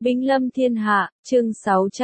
Binh lâm thiên hạ, chương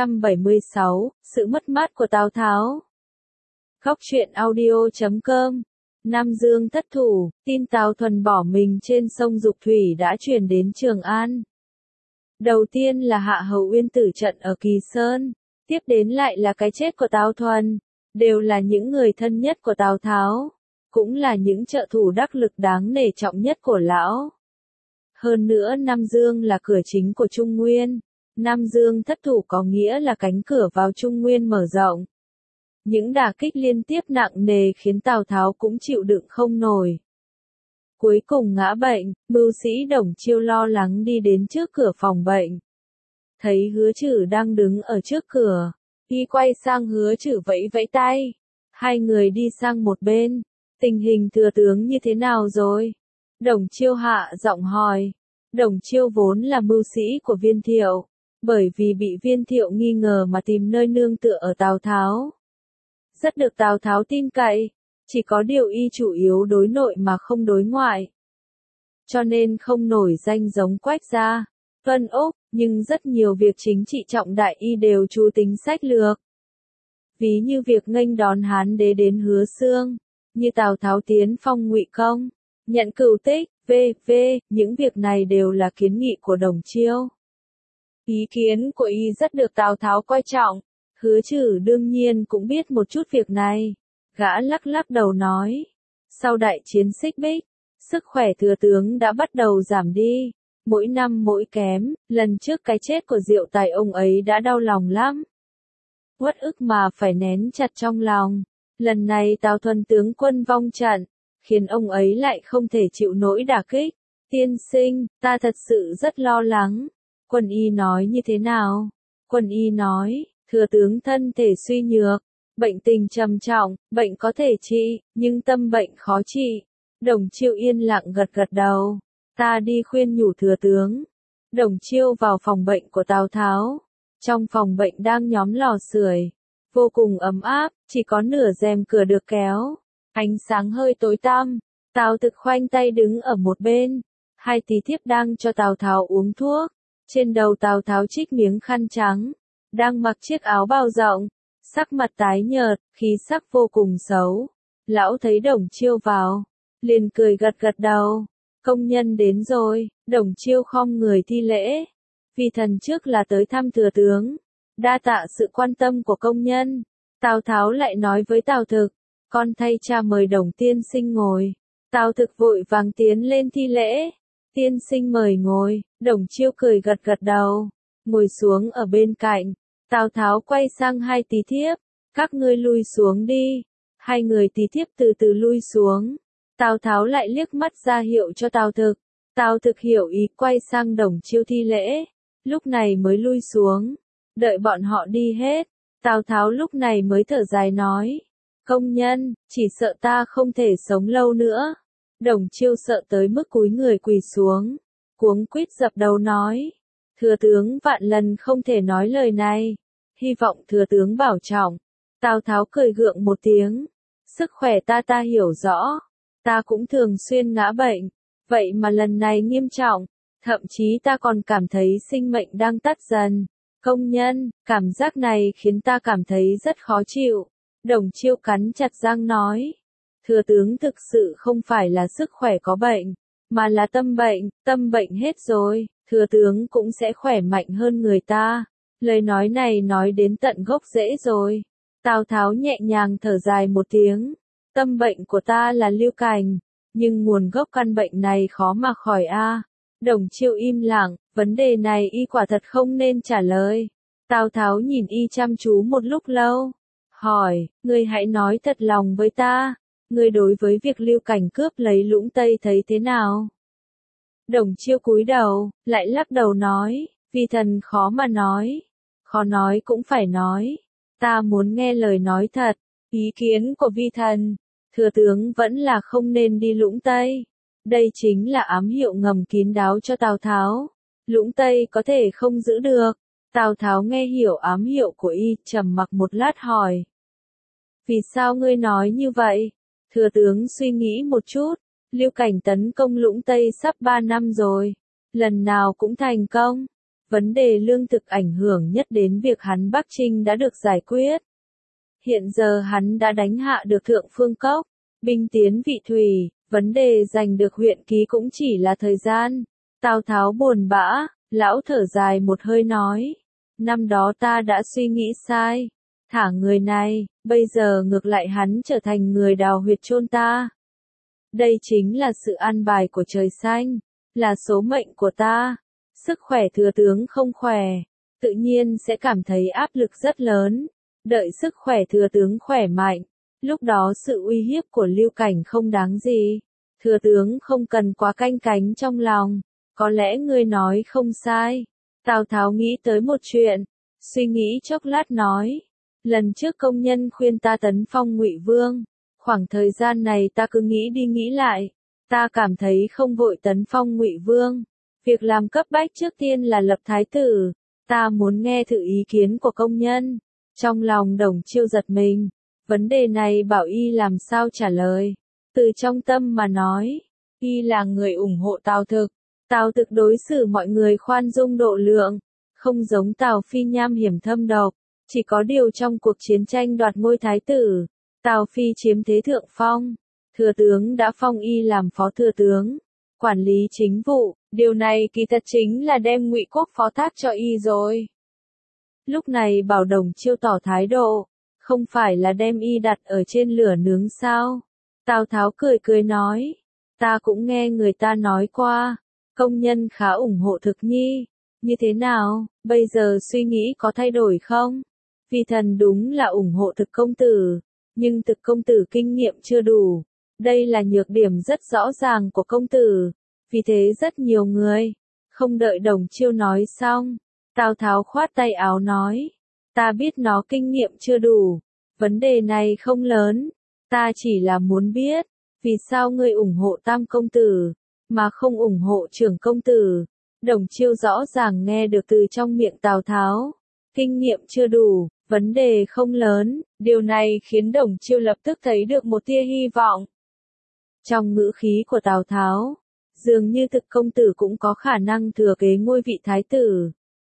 676, sự mất mát của Tào Tháo. Góc truyện audio.com. Nam Dương thất thủ, tin Tào Thuần bỏ mình trên sông Dục Thủy đã truyền đến Trường An. Đầu tiên là Hạ Hầu Uyên tử trận ở Kỳ Sơn, tiếp đến lại là cái chết của Tào Thuần, đều là những người thân nhất của Tào Tháo, cũng là những trợ thủ đắc lực đáng nể trọng nhất của lão. Hơn nữa Nam Dương là cửa chính của Trung Nguyên, Nam Dương thất thủ có nghĩa là cánh cửa vào Trung Nguyên mở rộng. Những đả kích liên tiếp nặng nề khiến Tào Tháo cũng chịu đựng không nổi. Cuối cùng ngã bệnh, mưu sĩ Đồng Chiêu lo lắng đi đến trước cửa phòng bệnh. Thấy Hứa Trử đang đứng ở trước cửa, y quay sang Hứa Trử vẫy vẫy tay. Hai người đi sang một bên, tình hình thừa tướng như thế nào rồi? Đồng Chiêu hạ giọng hỏi. Đồng Chiêu vốn là mưu sĩ của Viên Thiệu, bởi vì bị Viên Thiệu nghi ngờ mà tìm nơi nương tựa ở Tào Tháo. Rất được Tào Tháo tin cậy, chỉ có điều y chủ yếu đối nội mà không đối ngoại. Cho nên không nổi danh giống Quách gia, Vân Úc, nhưng rất nhiều việc chính trị trọng đại y đều chú tính sách lược. Ví như việc nghênh đón Hán đế đến Hứa Xương, như Tào Tháo tiến phong Ngụy Công, nhận cửu tích, v.v. Những việc này đều là kiến nghị của Đồng Chiêu. Ý kiến của y rất được Tào Tháo coi trọng, Hứa Trử đương nhiên cũng biết một chút việc này. Gã lắc lắc đầu nói, sau đại chiến Xích Bích, sức khỏe thừa tướng đã bắt đầu giảm đi, mỗi năm mỗi kém, lần trước cái chết của Diệu Tài ông ấy đã đau lòng lắm. Uất ức mà phải nén chặt trong lòng, lần này Tào Thuần tướng quân vong trận, khiến ông ấy lại không thể chịu nổi đả kích. Tiên sinh, ta thật sự rất lo lắng. Quân y nói như thế nào? Quân y nói, thừa tướng thân thể suy nhược, bệnh tình trầm trọng, bệnh có thể trị, nhưng tâm bệnh khó trị. Đồng Chiêu yên lặng gật gật đầu. Ta đi khuyên nhủ thừa tướng. Đồng Chiêu vào phòng bệnh của Tào Tháo. Trong phòng bệnh đang nhóm lò sưởi, vô cùng ấm áp, chỉ có nửa rèm cửa được kéo. Ánh sáng hơi tối tăm, Tào Thực khoanh tay đứng ở một bên, hai tí thiếp đang cho Tào Tháo uống thuốc. Trên đầu Tào Tháo trích miếng khăn trắng, đang mặc chiếc áo bào rộng, sắc mặt tái nhợt, khí sắc vô cùng xấu. Lão thấy Đồng Chiêu vào, liền cười gật gật đầu. Công nhân đến rồi. Đồng Chiêu khom người thi lễ. Vì thần trước là tới thăm thừa tướng, đa tạ sự quan tâm của công nhân. Tào Tháo lại nói với Tào Thực, con thay cha mời Đồng tiên sinh ngồi. Tào Thực vội vàng tiến lên thi lễ. Tiên sinh mời ngồi. Đồng Chiêu cười gật gật đầu, ngồi xuống ở bên cạnh. Tào Tháo quay sang hai tí thiếp, các ngươi lui xuống đi. Hai người tí thiếp từ từ lui xuống. Tào Tháo lại liếc mắt ra hiệu cho Tào Thực. Tào Thực hiểu ý quay sang Đồng Chiêu thi lễ, lúc này mới lui xuống. Đợi bọn họ đi hết, Tào Tháo lúc này mới thở dài nói, công nhân, chỉ sợ ta không thể sống lâu nữa. Đồng Chiêu sợ tới mức cúi người quỳ xuống, cuống quýt dập đầu nói, thừa tướng vạn lần không thể nói lời này, hy vọng thừa tướng bảo trọng. Tào Tháo cười gượng một tiếng, sức khỏe ta hiểu rõ, ta cũng thường xuyên ngã bệnh, vậy mà lần này nghiêm trọng, thậm chí ta còn cảm thấy sinh mệnh đang tắt dần. Công nhân, cảm giác này khiến ta cảm thấy rất khó chịu. Đồng Chiêu cắn chặt răng nói, thừa tướng thực sự không phải là sức khỏe có bệnh, mà là tâm bệnh hết rồi, thừa tướng cũng sẽ khỏe mạnh hơn người ta. Lời nói này nói đến tận gốc rễ rồi. Tào Tháo nhẹ nhàng thở dài một tiếng, tâm bệnh của ta là Lưu Cảnh, nhưng nguồn gốc căn bệnh này khó mà khỏi a. Đồng Chiêu im lặng, vấn đề này y quả thật không nên trả lời. Tào Tháo nhìn y chăm chú một lúc lâu, hỏi, ngươi hãy nói thật lòng với ta, ngươi đối với việc Lưu Cảnh cướp lấy Lũng Tây thấy thế nào? Đồng Chiêu cúi đầu, lại lắc đầu nói, vì thần khó mà nói, khó nói cũng phải nói, ta muốn nghe lời nói thật. Ý kiến của vi thần, thừa tướng vẫn là không nên đi Lũng Tây. Đây chính là ám hiệu ngầm kín đáo cho Tào Tháo. Lũng Tây có thể không giữ được. Tào Tháo nghe hiểu ám hiệu của y, trầm mặc một lát hỏi. Vì sao ngươi nói như vậy? Thừa tướng suy nghĩ một chút. Lưu Cảnh tấn công Lũng Tây sắp 3 năm rồi. Lần nào cũng thành công. vấn đề lương thực ảnh hưởng nhất đến việc hắn Bắc Trinh đã được giải quyết. Hiện giờ hắn đã đánh hạ được Thượng Phương Cốc, binh tiến Vị Thủy, vấn đề giành được huyện ký cũng chỉ là thời gian. Tào Tháo buồn bã, lão thở dài một hơi nói, năm đó ta đã suy nghĩ sai, thả người này, bây giờ ngược lại hắn trở thành người đào huyệt chôn ta. Đây chính là sự an bài của trời xanh, là số mệnh của ta. Sức khỏe thừa tướng không khỏe, tự nhiên sẽ cảm thấy áp lực rất lớn. Đợi sức khỏe thừa tướng khỏe mạnh, lúc đó sự uy hiếp của Lưu Cảnh không đáng gì. Thừa tướng không cần quá canh cánh trong lòng, có lẽ ngươi nói không sai. Tào Tháo nghĩ tới một chuyện, suy nghĩ chốc lát nói, lần trước công nhân khuyên ta tấn phong Ngụy Vương, khoảng thời gian này ta cứ nghĩ đi nghĩ lại, ta cảm thấy không vội tấn phong Ngụy Vương, việc làm cấp bách trước tiên là lập thái tử, ta muốn nghe thử ý kiến của công nhân. Trong lòng Đồng Chiêu giật mình, vấn đề này bảo y làm sao trả lời, từ trong tâm mà nói, y là người ủng hộ Tào Thực đối xử mọi người khoan dung độ lượng, không giống Tào Phi nham hiểm thâm độc, chỉ có điều trong cuộc chiến tranh đoạt ngôi thái tử, Tào Phi chiếm thế thượng phong, thừa tướng đã phong y làm phó thừa tướng, quản lý chính vụ, điều này kỳ thật chính là đem Ngụy Quốc phó thác cho y rồi. Lúc này Bảo Đồng Chiêu tỏ thái độ, không phải là đem y đặt ở trên lửa nướng sao? Tào Tháo cười cười nói, ta cũng nghe người ta nói qua, công nhân khá ủng hộ Thực Nhi, như thế nào, bây giờ suy nghĩ có thay đổi không? Vì thần đúng là ủng hộ Thực công tử, nhưng Thực công tử kinh nghiệm chưa đủ, đây là nhược điểm rất rõ ràng của công tử, vì thế rất nhiều người, không đợi Đồng Chiêu nói xong. Tào Tháo khoát tay áo nói, ta biết nó kinh nghiệm chưa đủ, vấn đề này không lớn, ta chỉ là muốn biết, vì sao ngươi ủng hộ Tam công tử, mà không ủng hộ Trưởng công tử. Đồng Chiêu rõ ràng nghe được từ trong miệng Tào Tháo, kinh nghiệm chưa đủ, vấn đề không lớn, điều này khiến Đồng Chiêu lập tức thấy được một tia hy vọng. Trong ngữ khí của Tào Tháo, dường như Thực công tử cũng có khả năng thừa kế ngôi vị thái tử.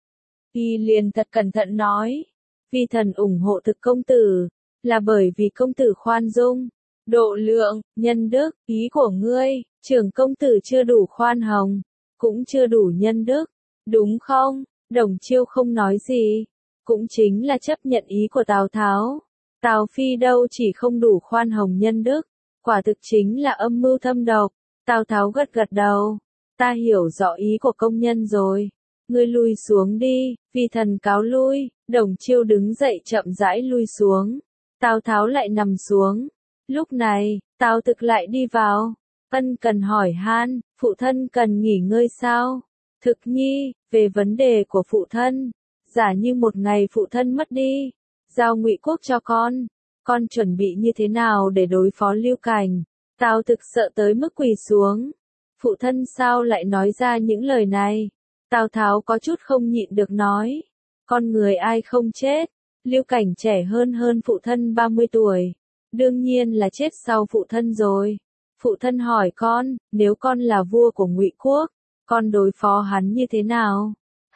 Y liền thật cẩn thận nói, vì thần ủng hộ Thực công tử, là bởi vì công tử khoan dung, độ lượng, nhân đức, ý của ngươi, Trưởng công tử chưa đủ khoan hồng, cũng chưa đủ nhân đức, đúng không? Đồng Chiêu không nói gì, cũng chính là chấp nhận ý của Tào Tháo. Tào Phi đâu chỉ không đủ khoan hồng nhân đức, quả thực chính là âm mưu thâm độc. Tào Tháo gật gật đầu, ta hiểu rõ ý của công nhân rồi. Ngươi lui xuống đi, vì thần cáo lui. Đồng Chiêu đứng dậy chậm rãi lui xuống. Tào Tháo lại nằm xuống. Lúc này, Tào Thực lại đi vào. Ân cần hỏi han, phụ thân cần nghỉ ngơi sao? Thực Nhi, về vấn đề của phụ thân, giả như một ngày phụ thân mất đi, giao Ngụy Quốc cho con chuẩn bị như thế nào để đối phó Lưu Cảnh? Tào Thực sợ tới mức quỳ xuống. Phụ thân sao lại nói ra những lời này? Tào Tháo có chút không nhịn được nói, con người ai không chết, Lưu Cảnh trẻ hơn phụ thân 30 tuổi, đương nhiên là chết sau phụ thân rồi. Phụ thân hỏi con, nếu con là vua của Ngụy Quốc, con đối phó hắn như thế nào?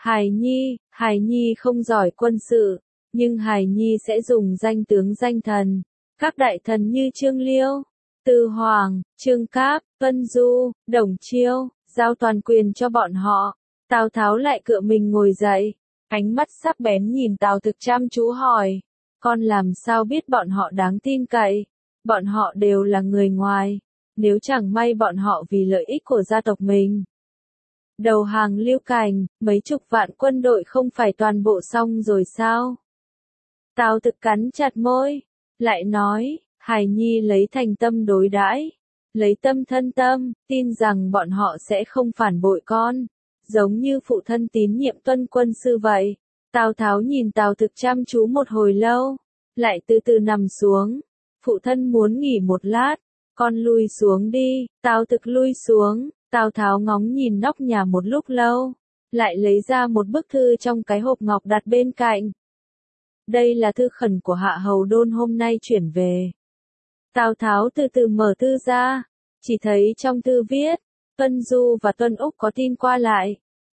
Hải Nhi không giỏi quân sự, nhưng Hải Nhi sẽ dùng danh tướng danh thần, các đại thần như Trương Liêu, Từ Hoàng, Trương Cáp, Vân Du, Đồng Chiêu, giao toàn quyền cho bọn họ. Tào Tháo lại cựa mình ngồi dậy, ánh mắt sắc bén nhìn Tào Thực chăm chú hỏi, con làm sao biết bọn họ đáng tin cậy? Bọn họ đều là người ngoài, nếu chẳng may bọn họ vì lợi ích của gia tộc mình đầu hàng Lưu Cảnh, mấy chục vạn quân đội không phải toàn bộ xong rồi sao? Tào Thực cắn chặt môi, lại nói, Hải Nhi lấy thành tâm đối đãi, lấy tâm thân tâm, tin rằng bọn họ sẽ không phản bội con, giống như phụ thân tín nhiệm Tuân quân sư vậy. Tào Tháo nhìn Tào Thực chăm chú một hồi lâu, lại từ từ nằm xuống. Phụ thân muốn nghỉ một lát, con lui xuống đi. Tào Thực lui xuống, Tào Tháo ngóng nhìn nóc nhà một lúc lâu, lại lấy ra một bức thư trong cái hộp ngọc đặt bên cạnh. Đây là thư khẩn của Hạ Hầu Đôn hôm nay chuyển về. Tào Tháo từ từ mở thư ra, chỉ thấy trong thư viết, Tuân Du và Tuân Úc có tin qua lại,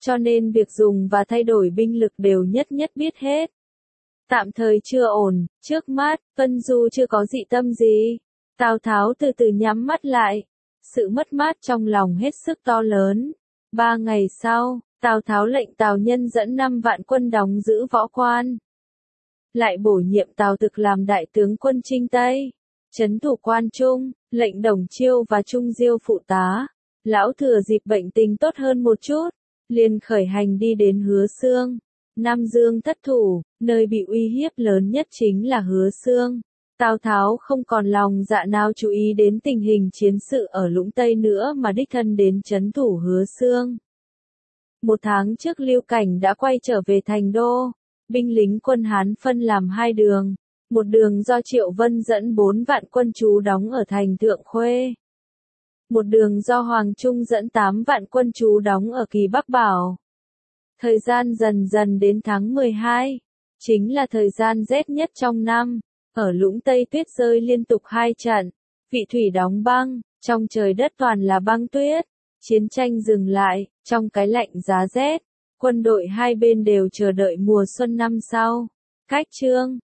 cho nên việc dùng và thay đổi binh lực đều nhất nhất biết hết. Tạm thời chưa ổn, trước mắt, Vân Du chưa có dị tâm gì. Tào Tháo từ từ nhắm mắt lại. Sự mất mát trong lòng hết sức to lớn. 3 ngày sau, Tào Tháo lệnh Tào Nhân dẫn 5 vạn quân đóng giữ Võ Quan. Lại bổ nhiệm Tào Thực làm đại tướng quân Trinh Tây, trấn thủ Quan Trung, lệnh Đồng Chiêu và Trung Diêu phụ tá. Lão thừa dịp bệnh tình tốt hơn một chút, liền khởi hành đi đến Hứa Xương. Nam Dương thất thủ, nơi bị uy hiếp lớn nhất chính là Hứa Xương. Tào Tháo không còn lòng dạ nào chú ý đến tình hình chiến sự ở Lũng Tây nữa mà đích thân đến trấn thủ Hứa Xương. 1 tháng trước Lưu Cảnh đã quay trở về thành đô. Binh lính quân Hán phân làm 2 đường. Một đường do Triệu Vân dẫn 4 vạn quân trú đóng ở thành Thượng Khuê. Một đường do Hoàng Trung dẫn 8 vạn quân trú đóng ở Kỳ Bắc Bảo. Thời gian dần dần đến tháng 12, chính là thời gian rét nhất trong năm. Ở Lũng Tây tuyết rơi liên tục 2 trận, vị thủy đóng băng, trong trời đất toàn là băng tuyết. Chiến tranh dừng lại, trong cái lạnh giá rét, quân đội hai bên đều chờ đợi mùa xuân năm sau. Cách chương